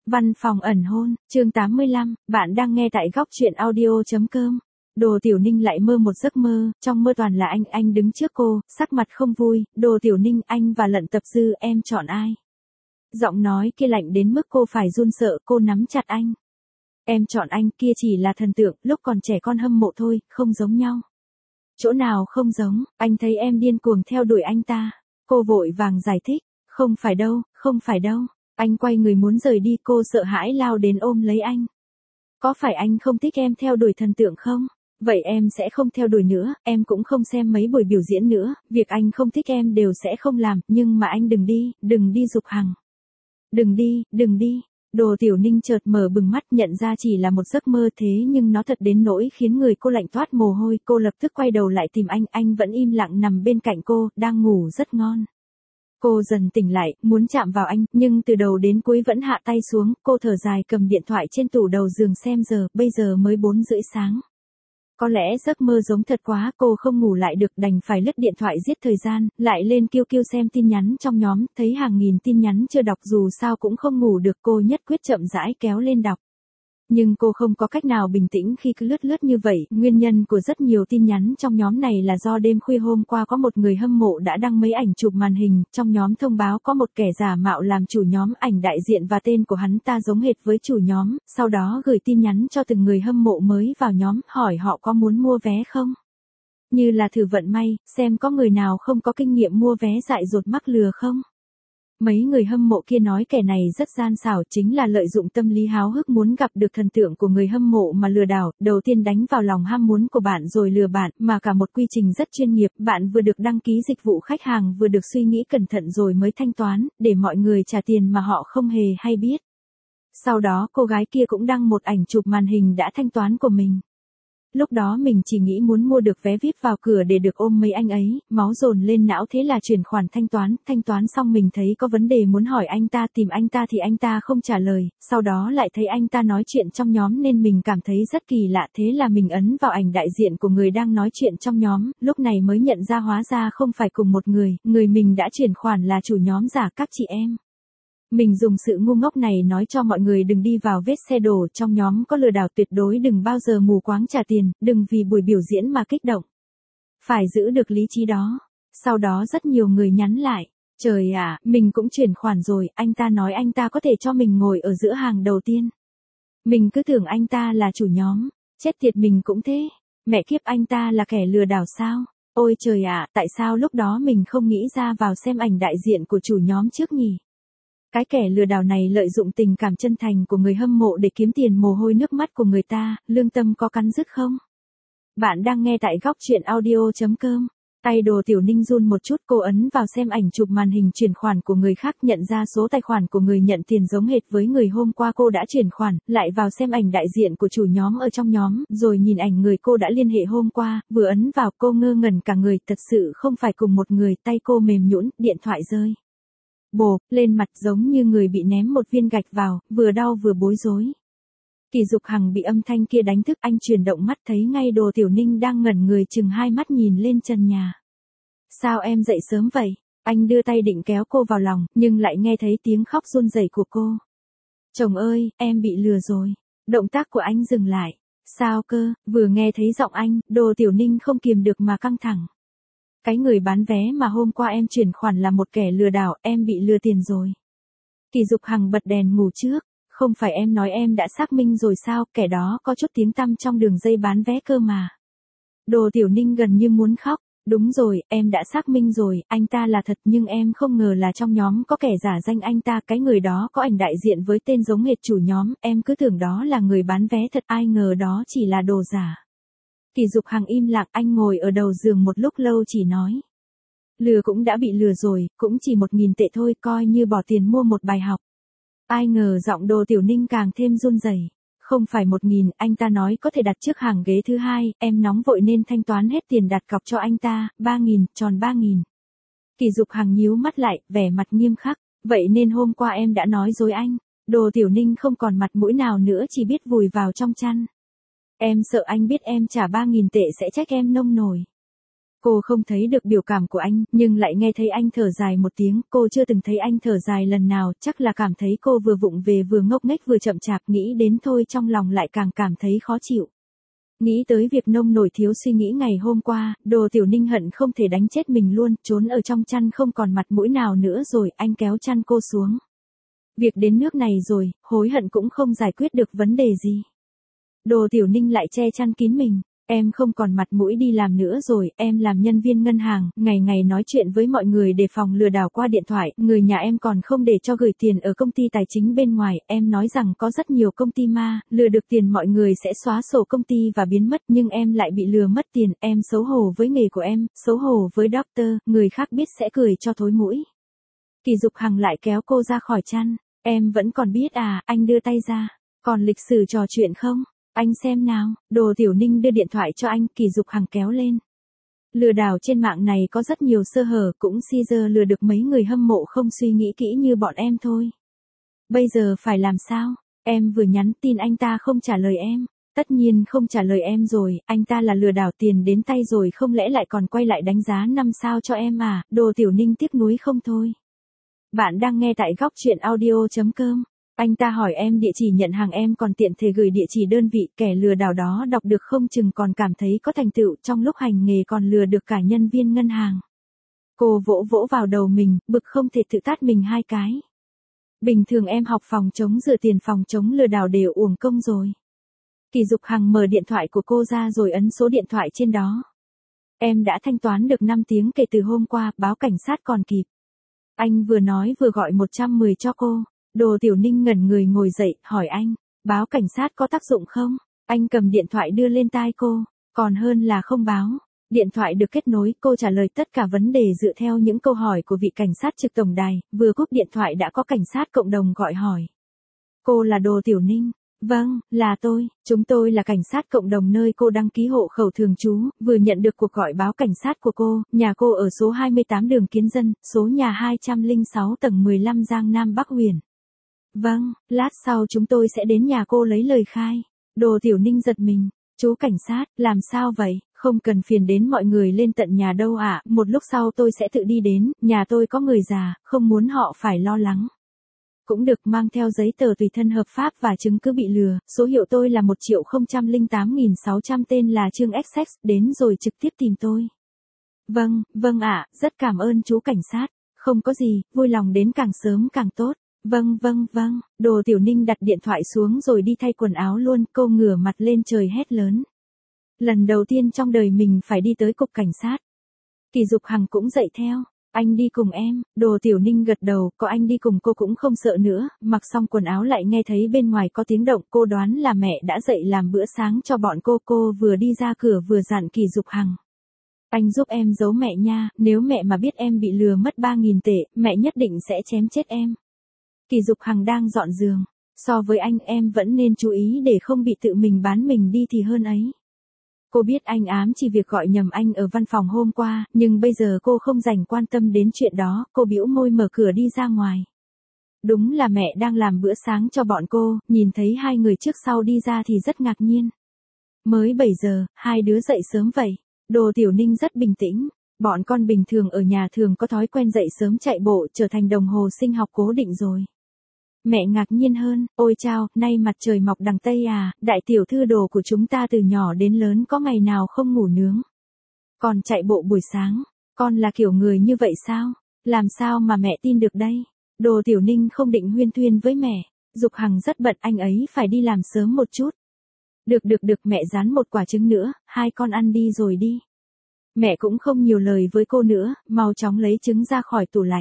Văn phòng ẩn hôn, chương 85, bạn đang nghe tại góc truyện audio.com. Đồ Tiểu Ninh lại mơ một giấc mơ, trong mơ toàn là anh đứng trước cô, sắc mặt không vui. Đồ Tiểu Ninh, anh và Lận Tập Dư, em chọn ai? Giọng nói kia lạnh đến mức cô phải run sợ, cô nắm chặt anh. Em chọn anh, kia chỉ là thần tượng, lúc còn trẻ con hâm mộ thôi, không giống nhau. Chỗ nào không giống, anh thấy em điên cuồng theo đuổi anh ta. Cô vội vàng giải thích, không phải đâu, không phải đâu. Anh quay người muốn rời đi, cô sợ hãi lao đến ôm lấy anh. Có phải anh không thích em theo đuổi thần tượng không? Vậy em sẽ không theo đuổi nữa, em cũng không xem mấy buổi biểu diễn nữa, việc anh không thích em đều sẽ không làm, nhưng mà anh đừng đi Dục Hằng. Đừng đi. Đồ Tiểu Ninh chợt mở bừng mắt, nhận ra chỉ là một giấc mơ, thế nhưng nó thật đến nỗi khiến người cô lạnh toát mồ hôi. Cô lập tức quay đầu lại tìm anh vẫn im lặng nằm bên cạnh cô, đang ngủ rất ngon. Cô dần tỉnh lại, muốn chạm vào anh, nhưng từ đầu đến cuối vẫn hạ tay xuống. Cô thở dài cầm điện thoại trên tủ đầu giường xem giờ, bây giờ mới 4:30 sáng. Có lẽ giấc mơ giống thật quá, cô không ngủ lại được, đành phải lướt điện thoại giết thời gian, lại lên QQ xem tin nhắn trong nhóm, thấy hàng nghìn tin nhắn chưa đọc, dù sao cũng không ngủ được, cô nhất quyết chậm rãi kéo lên đọc. Nhưng cô không có cách nào bình tĩnh khi cứ lướt như vậy. Nguyên nhân của rất nhiều tin nhắn trong nhóm này là do đêm khuya hôm qua có một người hâm mộ đã đăng mấy ảnh chụp màn hình, trong nhóm thông báo có một kẻ giả mạo làm chủ nhóm, ảnh đại diện và tên của hắn ta giống hệt với chủ nhóm, sau đó gửi tin nhắn cho từng người hâm mộ mới vào nhóm, hỏi họ có muốn mua vé không. Như là thử vận may, xem có người nào không có kinh nghiệm mua vé dại dột mắc lừa không. Mấy người hâm mộ kia nói kẻ này rất gian xảo, chính là lợi dụng tâm lý háo hức muốn gặp được thần tượng của người hâm mộ mà lừa đảo, đầu tiên đánh vào lòng ham muốn của bạn rồi lừa bạn, mà cả một quy trình rất chuyên nghiệp, bạn vừa được đăng ký dịch vụ khách hàng vừa được suy nghĩ cẩn thận rồi mới thanh toán, để mọi người trả tiền mà họ không hề hay biết. Sau đó cô gái kia cũng đăng một ảnh chụp màn hình đã thanh toán của mình. Lúc đó mình chỉ nghĩ muốn mua được vé VIP vào cửa để được ôm mấy anh ấy, máu dồn lên não, thế là chuyển khoản thanh toán xong mình thấy có vấn đề muốn hỏi anh ta, tìm anh ta thì anh ta không trả lời, sau đó lại thấy anh ta nói chuyện trong nhóm nên mình cảm thấy rất kỳ lạ, thế là mình ấn vào ảnh đại diện của người đang nói chuyện trong nhóm, lúc này mới nhận ra hóa ra không phải cùng một người mình đã chuyển khoản là chủ nhóm giả. Các chị em, mình dùng sự ngu ngốc này nói cho mọi người đừng đi vào vết xe đổ, trong nhóm có lừa đảo, tuyệt đối đừng bao giờ mù quáng trả tiền, đừng vì buổi biểu diễn mà kích động. Phải giữ được lý trí đó. Sau đó rất nhiều người nhắn lại, trời ạ, mình cũng chuyển khoản rồi, anh ta nói anh ta có thể cho mình ngồi ở giữa hàng đầu tiên. Mình cứ tưởng anh ta là chủ nhóm, chết tiệt, mình cũng thế. Mẹ kiếp, anh ta là kẻ lừa đảo sao? Ôi trời ạ, tại sao lúc đó mình không nghĩ ra vào xem ảnh đại diện của chủ nhóm trước nhỉ? Cái kẻ lừa đảo này lợi dụng tình cảm chân thành của người hâm mộ để kiếm tiền mồ hôi nước mắt của người ta, lương tâm có cắn rứt không? Bạn đang nghe tại góc truyện audio.com. Tay Đồ Tiểu Ninh run một chút, cô ấn vào xem ảnh chụp màn hình chuyển khoản của người khác, nhận ra số tài khoản của người nhận tiền giống hệt với người hôm qua cô đã chuyển khoản, lại vào xem ảnh đại diện của chủ nhóm ở trong nhóm, rồi nhìn ảnh người cô đã liên hệ hôm qua, vừa ấn vào cô ngơ ngẩn cả người, thật sự không phải cùng một người, tay cô mềm nhũn, điện thoại rơi bộp lên mặt giống như người bị ném một viên gạch vào, vừa đau vừa bối rối. Kỳ Dục Hằng bị âm thanh kia đánh thức, anh chuyển động mắt thấy ngay Đồ Tiểu Ninh đang ngẩn người chừng hai mắt nhìn lên trần nhà. Sao em dậy sớm vậy? Anh đưa tay định kéo cô vào lòng, nhưng lại nghe thấy tiếng khóc run rẩy của cô. Chồng ơi, em bị lừa rồi. Động tác của anh dừng lại. Sao cơ? Vừa nghe thấy giọng anh, Đồ Tiểu Ninh không kiềm được mà căng thẳng. Cái người bán vé mà hôm qua em chuyển khoản là một kẻ lừa đảo, em bị lừa tiền rồi. Kỳ Dục Hằng bật đèn ngủ trước, không phải em nói em đã xác minh rồi sao, kẻ đó có chút tiếng tăm trong đường dây bán vé cơ mà. Đồ Tiểu Ninh gần như muốn khóc, đúng rồi, em đã xác minh rồi, anh ta là thật, nhưng em không ngờ là trong nhóm có kẻ giả danh anh ta, cái người đó có ảnh đại diện với tên giống hệt chủ nhóm, em cứ tưởng đó là người bán vé thật, ai ngờ đó chỉ là đồ giả. Kỳ Dục Hằng im lặng, anh ngồi ở đầu giường một lúc lâu chỉ nói. Lừa cũng đã bị lừa rồi, cũng chỉ 1.000 tệ thôi, coi như bỏ tiền mua một bài học. Ai ngờ giọng Đồ Tiểu Ninh càng thêm run rẩy. Không phải 1.000, anh ta nói có thể đặt trước hàng ghế thứ hai, em nóng vội nên thanh toán hết tiền đặt cọc cho anh ta, 3.000, tròn 3.000. Kỳ Dục Hằng nhíu mắt lại, vẻ mặt nghiêm khắc, vậy nên hôm qua em đã nói dối anh. Đồ Tiểu Ninh không còn mặt mũi nào nữa, chỉ biết vùi vào trong chăn. Em sợ anh biết em trả 3.000 tệ sẽ trách em nông nổi. Cô không thấy được biểu cảm của anh, nhưng lại nghe thấy anh thở dài một tiếng, cô chưa từng thấy anh thở dài lần nào, chắc là cảm thấy cô vừa vụng về vừa ngốc nghếch vừa chậm chạp, nghĩ đến thôi trong lòng lại càng cảm thấy khó chịu. Nghĩ tới việc nông nổi thiếu suy nghĩ ngày hôm qua, Đồ Tiểu Ninh hận không thể đánh chết mình luôn, trốn ở trong chăn không còn mặt mũi nào nữa rồi, anh kéo chăn cô xuống. Việc đến nước này rồi, hối hận cũng không giải quyết được vấn đề gì. Đồ Tiểu Ninh lại che chăn kín mình. Em không còn mặt mũi đi làm nữa rồi, em làm nhân viên ngân hàng, ngày ngày nói chuyện với mọi người đề phòng lừa đảo qua điện thoại, người nhà em còn không để cho gửi tiền ở công ty tài chính bên ngoài, em nói rằng có rất nhiều công ty ma, lừa được tiền mọi người sẽ xóa sổ công ty và biến mất, nhưng em lại bị lừa mất tiền, em xấu hổ với nghề của em, xấu hổ với doctor, người khác biết sẽ cười cho thối mũi. Kỳ Dục Hằng lại kéo cô ra khỏi chăn, em vẫn còn biết à, anh đưa tay ra, còn lịch sử trò chuyện không? Anh xem nào, Đồ Tiểu Ninh đưa điện thoại cho anh, Kỳ Dục Hằng kéo lên. Lừa đảo trên mạng này có rất nhiều sơ hở, cũng Caesar lừa được mấy người hâm mộ không suy nghĩ kỹ như bọn em thôi. Bây giờ phải làm sao? Em vừa nhắn tin anh ta không trả lời em. Tất nhiên không trả lời em rồi, anh ta là lừa đảo tiền đến tay rồi không lẽ lại còn quay lại đánh giá 5 sao cho em à, Đồ Tiểu Ninh tiếc nuối không thôi. Bạn đang nghe tại góc truyện audio.com. Anh ta hỏi em địa chỉ nhận hàng em còn tiện thể gửi địa chỉ đơn vị, kẻ lừa đảo đó đọc được không chừng còn cảm thấy có thành tựu, trong lúc hành nghề còn lừa được cả nhân viên ngân hàng. Cô vỗ vỗ vào đầu mình, bực không thể tự tát mình 2 cái. Bình thường em học phòng chống rửa tiền phòng chống lừa đảo đều uổng công rồi. Kỳ Dục Hằng mở điện thoại của cô ra rồi ấn số điện thoại trên đó. Em đã thanh toán được 5 tiếng kể từ hôm qua, báo cảnh sát còn kịp. Anh vừa nói vừa gọi 110 cho cô. Đồ Tiểu Ninh ngẩn người ngồi dậy, hỏi anh, báo cảnh sát có tác dụng không? Anh cầm điện thoại đưa lên tai cô, còn hơn là không báo. Điện thoại được kết nối, cô trả lời tất cả vấn đề dựa theo những câu hỏi của vị cảnh sát trực tổng đài, vừa cúp điện thoại đã có cảnh sát cộng đồng gọi hỏi. Cô là Đồ Tiểu Ninh? Vâng, là tôi, chúng tôi là cảnh sát cộng đồng nơi cô đăng ký hộ khẩu thường trú, vừa nhận được cuộc gọi báo cảnh sát của cô, nhà cô ở số 28 đường Kiến Dân, số nhà 206 tầng 15 Giang Nam Bắc Huyền. Vâng, lát sau chúng tôi sẽ đến nhà cô lấy lời khai. Đồ Tiểu Ninh giật mình, chú cảnh sát, làm sao vậy, không cần phiền đến mọi người lên tận nhà đâu ạ, một lúc sau tôi sẽ tự đi đến, nhà tôi có người già, không muốn họ phải lo lắng. Cũng được, mang theo giấy tờ tùy thân hợp pháp và chứng cứ bị lừa, số hiệu tôi là 1.008.600 tên là Trương XX, đến rồi trực tiếp tìm tôi. Vâng, vâng ạ, rất cảm ơn chú cảnh sát, không có gì, vui lòng đến càng sớm càng tốt. Vâng vâng vâng, Đồ Tiểu Ninh đặt điện thoại xuống rồi đi thay quần áo luôn, cô ngửa mặt lên trời hét lớn. Lần đầu tiên trong đời mình phải đi tới cục cảnh sát. Kỳ Dục Hằng cũng dậy theo, anh đi cùng em, Đồ Tiểu Ninh gật đầu, có anh đi cùng cô cũng không sợ nữa, mặc xong quần áo lại nghe thấy bên ngoài có tiếng động, cô đoán là mẹ đã dậy làm bữa sáng cho bọn cô vừa đi ra cửa vừa dặn Kỳ Dục Hằng. Anh giúp em giấu mẹ nha, nếu mẹ mà biết em bị lừa mất 3.000 tệ, mẹ nhất định sẽ chém chết em. Kỳ Dục Hằng đang dọn giường, so với anh em vẫn nên chú ý để không bị tự mình bán mình đi thì hơn ấy. Cô biết anh ám chỉ việc gọi nhầm anh ở văn phòng hôm qua, nhưng bây giờ cô không dành quan tâm đến chuyện đó, cô bĩu môi mở cửa đi ra ngoài. Đúng là mẹ đang làm bữa sáng cho bọn cô, nhìn thấy hai người trước sau đi ra thì rất ngạc nhiên. Mới 7 giờ, hai đứa dậy sớm vậy. Đồ Tiểu Ninh rất bình tĩnh. Bọn con bình thường ở nhà thường có thói quen dậy sớm chạy bộ trở thành đồng hồ sinh học cố định rồi. Mẹ ngạc nhiên hơn, ôi chao, nay mặt trời mọc đằng Tây à, đại tiểu thư Đồ của chúng ta từ nhỏ đến lớn có ngày nào không ngủ nướng. Còn chạy bộ buổi sáng, con là kiểu người như vậy sao? Làm sao mà mẹ tin được đây? Đồ Tiểu Ninh không định huyên thuyên với mẹ, Dục Hằng rất bận, anh ấy phải đi làm sớm một chút. Được mẹ rán một quả trứng nữa, hai con ăn đi rồi đi. Mẹ cũng không nhiều lời với cô nữa, mau chóng lấy trứng ra khỏi tủ lạnh.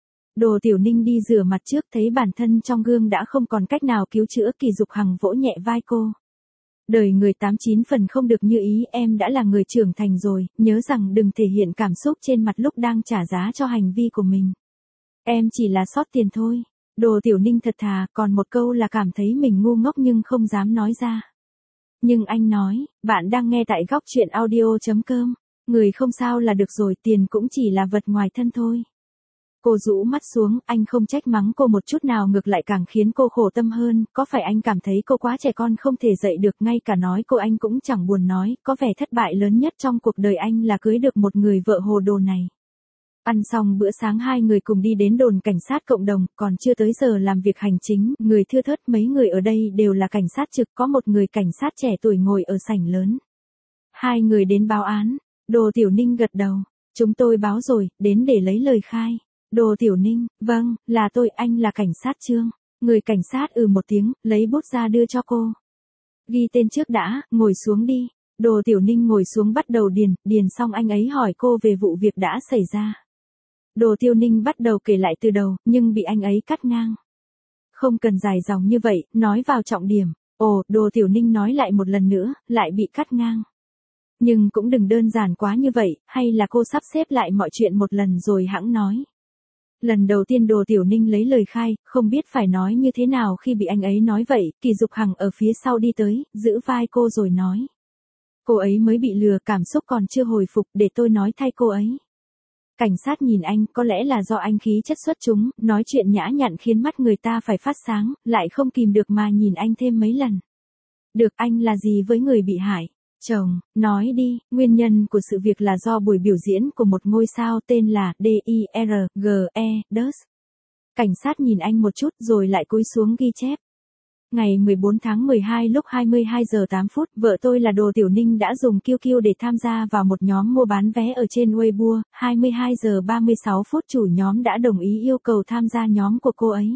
Đồ Tiểu Ninh đi rửa mặt trước thấy bản thân trong gương đã không còn cách nào cứu chữa, Kỳ Dục Hằng vỗ nhẹ vai cô. Đời người 89 phần không được như ý, em đã là người trưởng thành rồi, nhớ rằng đừng thể hiện cảm xúc trên mặt lúc đang trả giá cho hành vi của mình. Em chỉ là sót tiền thôi. Đồ Tiểu Ninh thật thà, còn một câu là cảm thấy mình ngu ngốc nhưng không dám nói ra. Nhưng anh nói, bạn đang nghe tại góc truyện audio.com, người không sao là được rồi, tiền cũng chỉ là vật ngoài thân thôi. Cô rũ mắt xuống, anh không trách mắng cô một chút nào, ngược lại càng khiến cô khổ tâm hơn, có phải anh cảm thấy cô quá trẻ con không thể dạy được, ngay cả nói cô anh cũng chẳng buồn nói, có vẻ thất bại lớn nhất trong cuộc đời anh là cưới được một người vợ hồ đồ này. Ăn xong bữa sáng hai người cùng đi đến đồn cảnh sát cộng đồng, còn chưa tới giờ làm việc hành chính, người thưa thớt, mấy người ở đây đều là cảnh sát trực, có một người cảnh sát trẻ tuổi ngồi ở sảnh lớn. Hai người đến báo án, Đồ Tiểu Ninh gật đầu, chúng tôi báo rồi, đến để lấy lời khai. Đồ Tiểu Ninh, vâng, là tôi, anh là cảnh sát Trương. Người cảnh sát một tiếng, lấy bút ra đưa cho cô. Ghi tên trước đã, ngồi xuống đi. Đồ Tiểu Ninh ngồi xuống bắt đầu điền xong anh ấy hỏi cô về vụ việc đã xảy ra. Đồ Tiểu Ninh bắt đầu kể lại từ đầu, nhưng bị anh ấy cắt ngang. Không cần dài dòng như vậy, nói vào trọng điểm. Đồ Tiểu Ninh nói lại một lần nữa, lại bị cắt ngang. Nhưng cũng đừng đơn giản quá như vậy, hay là cô sắp xếp lại mọi chuyện một lần rồi hẵng nói. Lần đầu tiên Đồ Tiểu Ninh lấy lời khai, không biết phải nói như thế nào khi bị anh ấy nói vậy, Kỳ Dục Hằng ở phía sau đi tới, giữ vai cô rồi nói. Cô ấy mới bị lừa, cảm xúc còn chưa hồi phục, để tôi nói thay cô ấy. Cảnh sát nhìn anh, có lẽ là do anh khí chất xuất chúng, nói chuyện nhã nhặn khiến mắt người ta phải phát sáng, lại không kìm được mà nhìn anh thêm mấy lần. Được, anh là gì với người bị hại? Chồng, nói đi, nguyên nhân của sự việc là do buổi biểu diễn của một ngôi sao tên là D.I.R.G.E. Dust. Cảnh sát nhìn anh một chút rồi lại cúi xuống ghi chép. Ngày 14 tháng 12 lúc 22 giờ 8 phút, vợ tôi là Đồ Tiểu Ninh đã dùng QQ để tham gia vào một nhóm mua bán vé ở trên Weibo. 22 giờ 36 phút chủ nhóm đã đồng ý yêu cầu tham gia nhóm của cô ấy.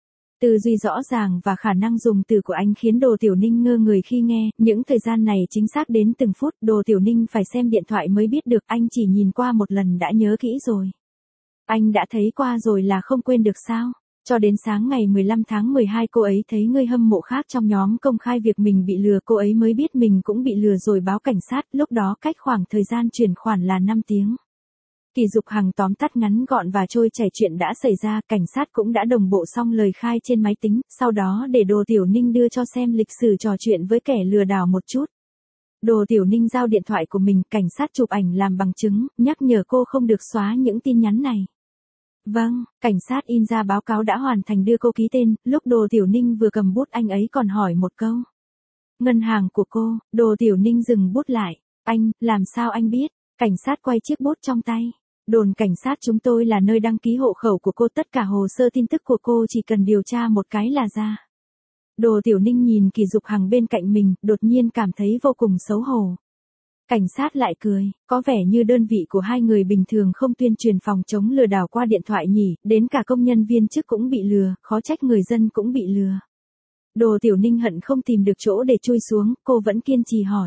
Tư duy rõ ràng và khả năng dùng từ của anh khiến Đồ Tiểu Ninh ngơ người khi nghe, những thời gian này chính xác đến từng phút, Đồ Tiểu Ninh phải xem điện thoại mới biết được, anh chỉ nhìn qua một lần đã nhớ kỹ rồi. Anh đã thấy qua rồi là không quên được sao? Cho đến sáng ngày 15 tháng 12 cô ấy thấy người hâm mộ khác trong nhóm công khai việc mình bị lừa, cô ấy mới biết mình cũng bị lừa rồi báo cảnh sát, lúc đó cách khoảng thời gian chuyển khoản là 5 tiếng. Kỳ Dục Hằng tóm tắt ngắn gọn và trôi chảy chuyện đã xảy ra, cảnh sát cũng đã đồng bộ xong lời khai trên máy tính, sau đó để Đồ Tiểu Ninh đưa cho xem lịch sử trò chuyện với kẻ lừa đảo một chút. Đồ Tiểu Ninh giao điện thoại của mình, cảnh sát chụp ảnh làm bằng chứng, nhắc nhở cô không được xóa những tin nhắn này. Vâng, cảnh sát in ra báo cáo đã hoàn thành đưa cô ký tên, lúc Đồ Tiểu Ninh vừa cầm bút anh ấy còn hỏi một câu. Ngân hàng của cô, Đồ Tiểu Ninh dừng bút lại. Anh, làm sao anh biết? Cảnh sát quay chiếc bút trong tay. Đồn cảnh sát chúng tôi là nơi đăng ký hộ khẩu của cô, tất cả hồ sơ tin tức của cô chỉ cần điều tra một cái là ra. Đồ Tiểu Ninh nhìn Kỳ Dục Hằng bên cạnh mình, đột nhiên cảm thấy vô cùng xấu hổ. Cảnh sát lại cười, có vẻ như đơn vị của hai người bình thường không tuyên truyền phòng chống lừa đảo qua điện thoại nhỉ, đến cả công nhân viên chức cũng bị lừa, khó trách người dân cũng bị lừa. Đồ Tiểu Ninh hận không tìm được chỗ để chui xuống, cô vẫn kiên trì hỏi.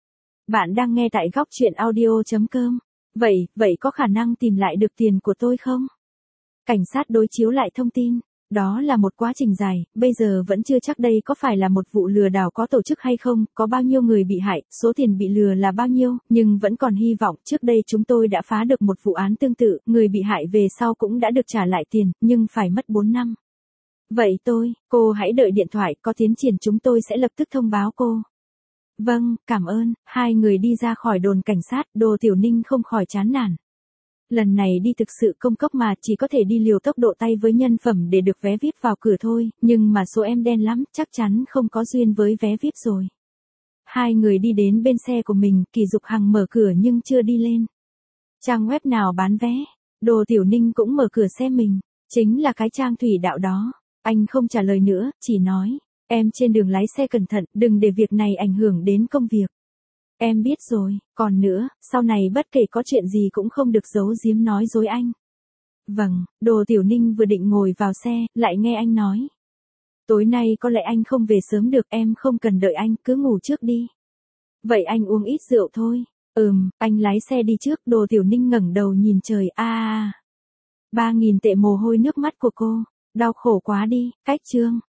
Bạn đang nghe tại góc truyện audio.com. Vậy có khả năng tìm lại được tiền của tôi không? Cảnh sát đối chiếu lại thông tin. Đó là một quá trình dài, bây giờ vẫn chưa chắc đây có phải là một vụ lừa đảo có tổ chức hay không, có bao nhiêu người bị hại, số tiền bị lừa là bao nhiêu, nhưng vẫn còn hy vọng. Trước đây chúng tôi đã phá được một vụ án tương tự, người bị hại về sau cũng đã được trả lại tiền, nhưng phải mất 4 năm. Vậy cô hãy đợi điện thoại, có tiến triển chúng tôi sẽ lập tức thông báo cô. Vâng, cảm ơn. Hai người đi ra khỏi đồn cảnh sát, Đồ Tiểu Ninh không khỏi chán nản. Lần này đi thực sự công cốc mà, chỉ có thể đi liều tốc độ tay với nhân phẩm để được vé VIP vào cửa thôi, nhưng mà số em đen lắm, chắc chắn không có duyên với vé VIP rồi. Hai người đi đến bên xe của mình, Kỳ Dục Hằng mở cửa nhưng chưa đi lên. Trang web nào bán vé? Đồ Tiểu Ninh cũng mở cửa xe mình, chính là cái trang thủy đạo đó. Anh không trả lời nữa, chỉ nói, em trên đường lái xe cẩn thận, đừng để việc này ảnh hưởng đến công việc. Em biết rồi, còn nữa, sau này bất kể có chuyện gì cũng không được giấu giếm nói dối anh. Vâng, Đồ Tiểu Ninh vừa định ngồi vào xe, lại nghe anh nói. Tối nay có lẽ anh không về sớm được, em không cần đợi anh, cứ ngủ trước đi. Vậy anh uống ít rượu thôi. Anh lái xe đi trước. Đồ Tiểu Ninh ngẩng đầu nhìn trời, 3.000 tệ mồ hôi nước mắt của cô. Đau khổ quá đi, cách Trương.